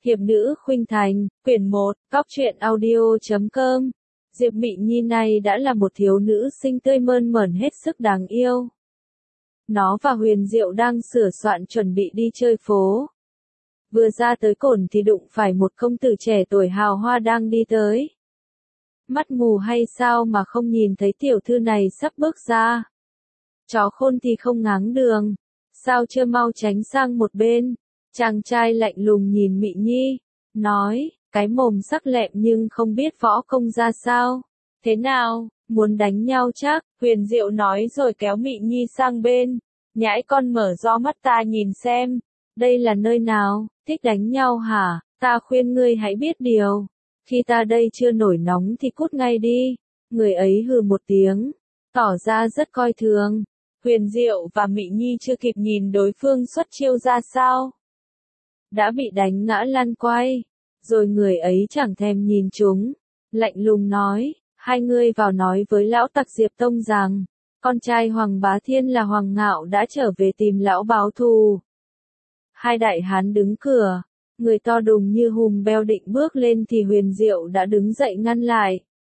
Hiệp nữ khuynh thành, quyển 1, góc truyện audio.com. Diệp Mị Nhi này đã là một thiếu nữ xinh tươi mơn mởn hết sức đáng yêu. Nó và Huyền Diệu đang sửa soạn chuẩn bị đi chơi phố. Vừa ra tới cổng thì đụng phải một công tử trẻ tuổi hào hoa đang đi tới. Mắt mù hay sao mà không nhìn thấy tiểu thư này sắp bước ra. Chó khôn thì không ngáng đường, sao chưa mau tránh sang một bên. Chàng trai lạnh lùng nhìn Mị Nhi, nói, cái mồm sắc lẹm nhưng không biết võ công ra sao. Thế nào, muốn đánh nhau chắc? Huyền Diệu nói rồi kéo Mị Nhi sang bên. Nhãi con mở to mắt ta nhìn xem, đây là nơi nào, thích đánh nhau hả? Ta khuyên ngươi hãy biết điều. Khi ta đây chưa nổi nóng thì cút ngay đi. Người ấy hừ một tiếng, tỏ ra rất coi thường. Huyền Diệu và Mị Nhi chưa kịp nhìn đối phương xuất chiêu ra sao, đã bị đánh ngã lăn quay, rồi người ấy chẳng thèm nhìn chúng, lạnh lùng nói, hai ngươi vào nói với lão tặc Diệp Tông rằng, con trai Hoàng Bá Thiên là Hoàng Ngạo đã trở về tìm lão báo thù. Hai đại hán đứng cửa, người to đùng như hùm beo định bước lên thì Huyền Diệu đã đứng dậy ngăn lại.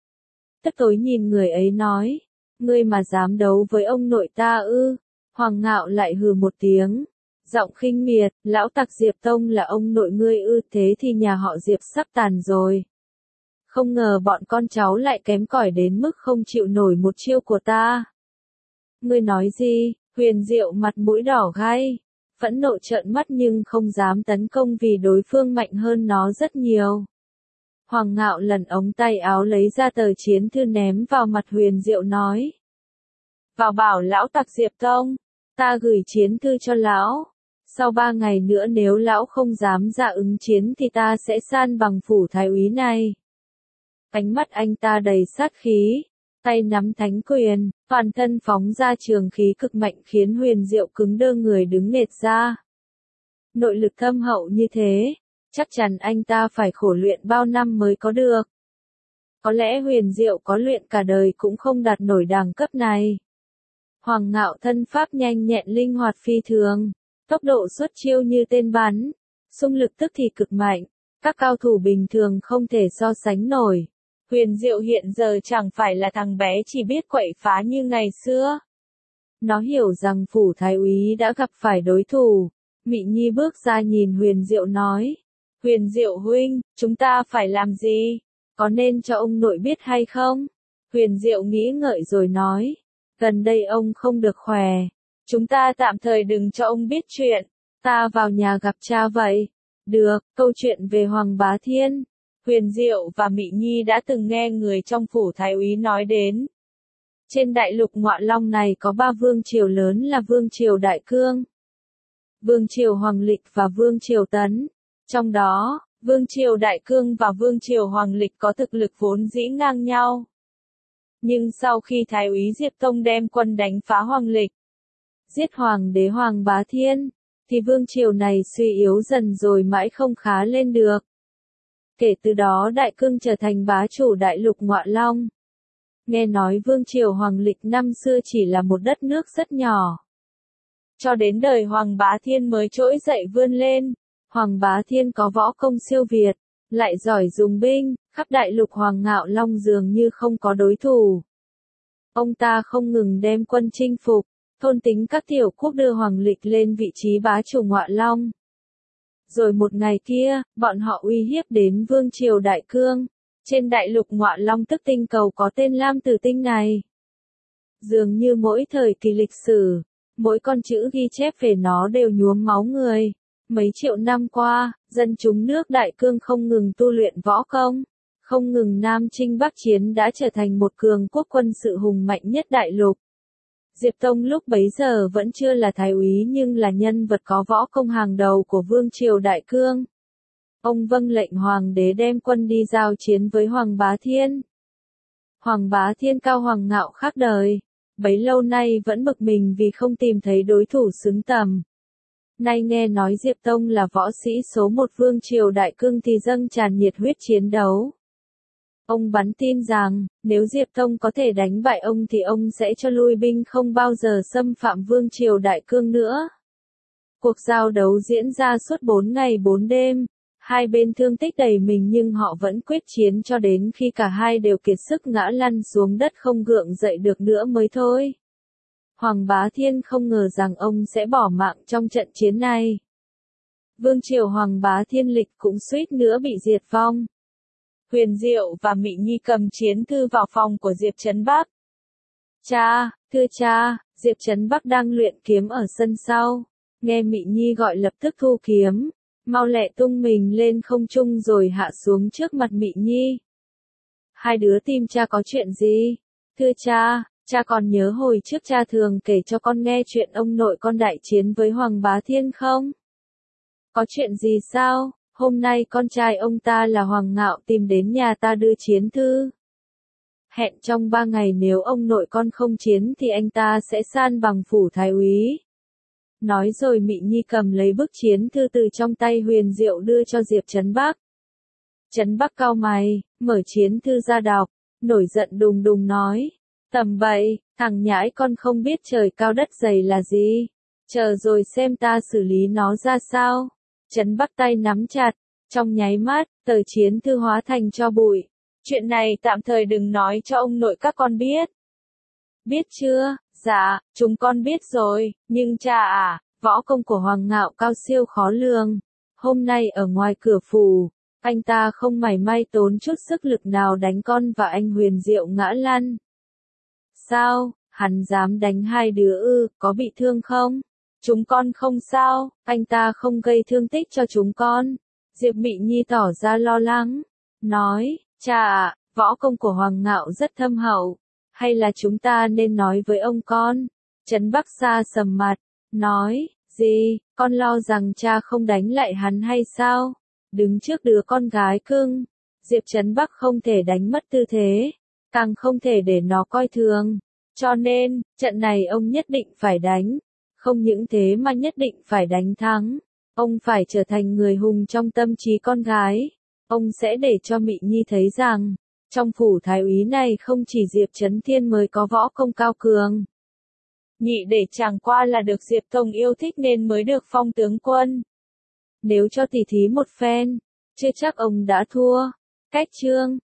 Tức tối nhìn người ấy nói, ngươi mà dám đấu với ông nội ta ư? Hoàng Ngạo lại hừ một tiếng, giọng khinh miệt, lão tặc Diệp Tông là ông nội ngươi ư? Thế thì nhà họ Diệp sắp tàn rồi. Không ngờ bọn con cháu lại kém cỏi đến mức không chịu nổi một chiêu của ta. Ngươi nói gì? Huyền Diệu mặt mũi đỏ gai, phẫn nộ trợn mắt nhưng không dám tấn công vì đối phương mạnh hơn nó rất nhiều. Hoàng Ngạo lần ống tay áo lấy ra tờ chiến thư ném vào mặt Huyền Diệu nói. Vào bảo lão tặc Diệp Tông, ta gửi chiến thư cho lão. Sau 3 ngày nữa nếu lão không dám ra ứng chiến thì ta sẽ san bằng phủ thái úy này. Ánh mắt anh ta đầy sát khí, tay nắm thánh quyền, toàn thân phóng ra trường khí cực mạnh khiến Huyền Diệu cứng đơ người đứng nệt ra. Nội lực thâm hậu như thế, chắc chắn anh ta phải khổ luyện bao năm mới có được. Có lẽ Huyền Diệu có luyện cả đời cũng không đạt nổi đẳng cấp này. Hoàng Ngạo thân pháp nhanh nhẹn linh hoạt phi thường, tốc độ xuất chiêu như tên bắn, xung lực tức thì cực mạnh, các cao thủ bình thường không thể so sánh nổi. Huyền Diệu hiện giờ chẳng phải là thằng bé chỉ biết quậy phá như ngày xưa. Nó hiểu rằng phủ thái úy đã gặp phải đối thủ. Mị Nhi bước ra nhìn Huyền Diệu nói, Huyền Diệu huynh, chúng ta phải làm gì? Có nên cho ông nội biết hay không? Huyền Diệu nghĩ ngợi rồi nói, gần đây ông không được khỏe. Chúng ta tạm thời đừng cho ông biết chuyện. Ta vào nhà gặp cha vậy. Được, câu chuyện về Hoàng Bá Thiên. Huyền Diệu và Mị Nhi đã từng nghe người trong phủ thái úy nói đến. Trên đại lục Ngọa Long này có 3 vương triều lớn là Vương triều Đại Cương, Vương triều Hoàng Lịch và Vương triều Tấn. Trong đó, Vương triều Đại Cương và Vương triều Hoàng Lịch có thực lực vốn dĩ ngang nhau. Nhưng sau khi thái úy Diệp Tông đem quân đánh phá Hoàng Lịch, giết hoàng đế Hoàng Bá Thiên, thì vương triều này suy yếu dần rồi mãi không khá lên được. Kể từ đó Đại Cương trở thành bá chủ đại lục Ngọa Long. Nghe nói vương triều Hoàng Lịch năm xưa chỉ là một đất nước rất nhỏ. Cho đến đời Hoàng Bá Thiên mới trỗi dậy vươn lên. Hoàng Bá Thiên có võ công siêu việt, lại giỏi dùng binh, khắp đại lục Hoàng Ngạo Long dường như không có đối thủ. Ông ta không ngừng đem quân chinh phục, thôn tính các tiểu quốc đưa Hoàng Lịch lên vị trí bá chủ Ngọa Long. Rồi một ngày kia, bọn họ uy hiếp đến vương triều Đại Cương. Trên đại lục Ngọa Long tức tinh cầu có tên Lam Tử Tinh này. Dường như mỗi thời kỳ lịch sử, mỗi con chữ ghi chép về nó đều nhuốm máu người. Mấy triệu năm qua, dân chúng nước Đại Cương không ngừng tu luyện võ công, không ngừng nam chinh bắc chiến đã trở thành một cường quốc quân sự hùng mạnh nhất đại lục. Diệp Tông lúc bấy giờ vẫn chưa là thái úy nhưng là nhân vật có võ công hàng đầu của Vương triều Đại Cương. Ông vâng lệnh hoàng đế đem quân đi giao chiến với Hoàng Bá Thiên. Hoàng Bá Thiên cao Hoàng Ngạo khác đời, bấy lâu nay vẫn bực mình vì không tìm thấy đối thủ xứng tầm. Nay nghe nói Diệp Tông là võ sĩ số 1 Vương triều Đại Cương thì dâng tràn nhiệt huyết chiến đấu. Ông bắn tin rằng, nếu Diệp Tông có thể đánh bại ông thì ông sẽ cho lui binh không bao giờ xâm phạm Vương triều Đại Cương nữa. Cuộc giao đấu diễn ra suốt 4 ngày 4 đêm. Hai bên thương tích đầy mình nhưng họ vẫn quyết chiến cho đến khi cả hai đều kiệt sức ngã lăn xuống đất không gượng dậy được nữa mới thôi. Hoàng Bá Thiên không ngờ rằng ông sẽ bỏ mạng trong trận chiến này. Vương triều Hoàng Bá Thiên Lịch cũng suýt nữa bị diệt vong. Huyền Diệu và Mị Nhi cầm chiến thư vào phòng của Diệp Trấn Bắc. Cha, thưa cha, Diệp Trấn Bắc đang luyện kiếm ở sân sau. Nghe Mị Nhi gọi lập tức thu kiếm, mau lẹ tung mình lên không trung rồi hạ xuống trước mặt Mị Nhi. Hai đứa tìm cha có chuyện gì? Thưa cha, cha còn nhớ hồi trước cha thường kể cho con nghe chuyện ông nội con đại chiến với Hoàng Bá Thiên không? Có chuyện gì sao? Hôm nay con trai ông ta là Hoàng Ngạo tìm đến nhà ta đưa chiến thư. Hẹn trong 3 ngày nếu ông nội con không chiến thì anh ta sẽ san bằng phủ thái úy. Nói rồi Mị Nhi cầm lấy bức chiến thư từ trong tay Huyền Diệu đưa cho Diệp Trấn Bắc. Trấn Bắc cau mày, mở chiến thư ra đọc, nổi giận đùng đùng nói. Tầm bậy, thằng nhãi con không biết trời cao đất dày là gì. Chờ rồi xem ta xử lý nó ra sao. Trấn Bắc tay nắm chặt, trong nháy mắt, tờ chiến thư hóa thành tro bụi. Chuyện này tạm thời đừng nói cho ông nội các con biết. Biết chưa? Dạ, chúng con biết rồi, nhưng cha à, võ công của Hoàng Ngạo cao siêu khó lường. Hôm nay ở ngoài cửa phủ, anh ta không mảy may tốn chút sức lực nào đánh con và anh Huyền Diệu ngã lăn. Sao, hắn dám đánh hai đứa ư, có bị thương không? Chúng con không sao, anh ta không gây thương tích cho chúng con. Diệp Mị Nhi tỏ ra lo lắng, nói, cha ạ, võ công của Hoàng Ngạo rất thâm hậu, hay là chúng ta nên nói với ông con? Trấn Bắc xa sầm mặt, nói, gì, con lo rằng cha không đánh lại hắn hay sao? Đứng trước đứa con gái cưng, Diệp Trấn Bắc không thể đánh mất tư thế, càng không thể để nó coi thường. Cho nên, trận này ông nhất định phải đánh. Không những thế mà nhất định phải đánh thắng. Ông phải trở thành người hùng trong tâm trí con gái. Ông sẽ để cho Mị Nhi thấy rằng, trong phủ thái úy này không chỉ Diệp Trấn Thiên mới có võ công cao cường. Nhị để chẳng qua là được Diệp Thông yêu thích nên mới được phong tướng quân. Nếu cho tỉ thí một phen, chưa chắc ông đã thua. Cách chương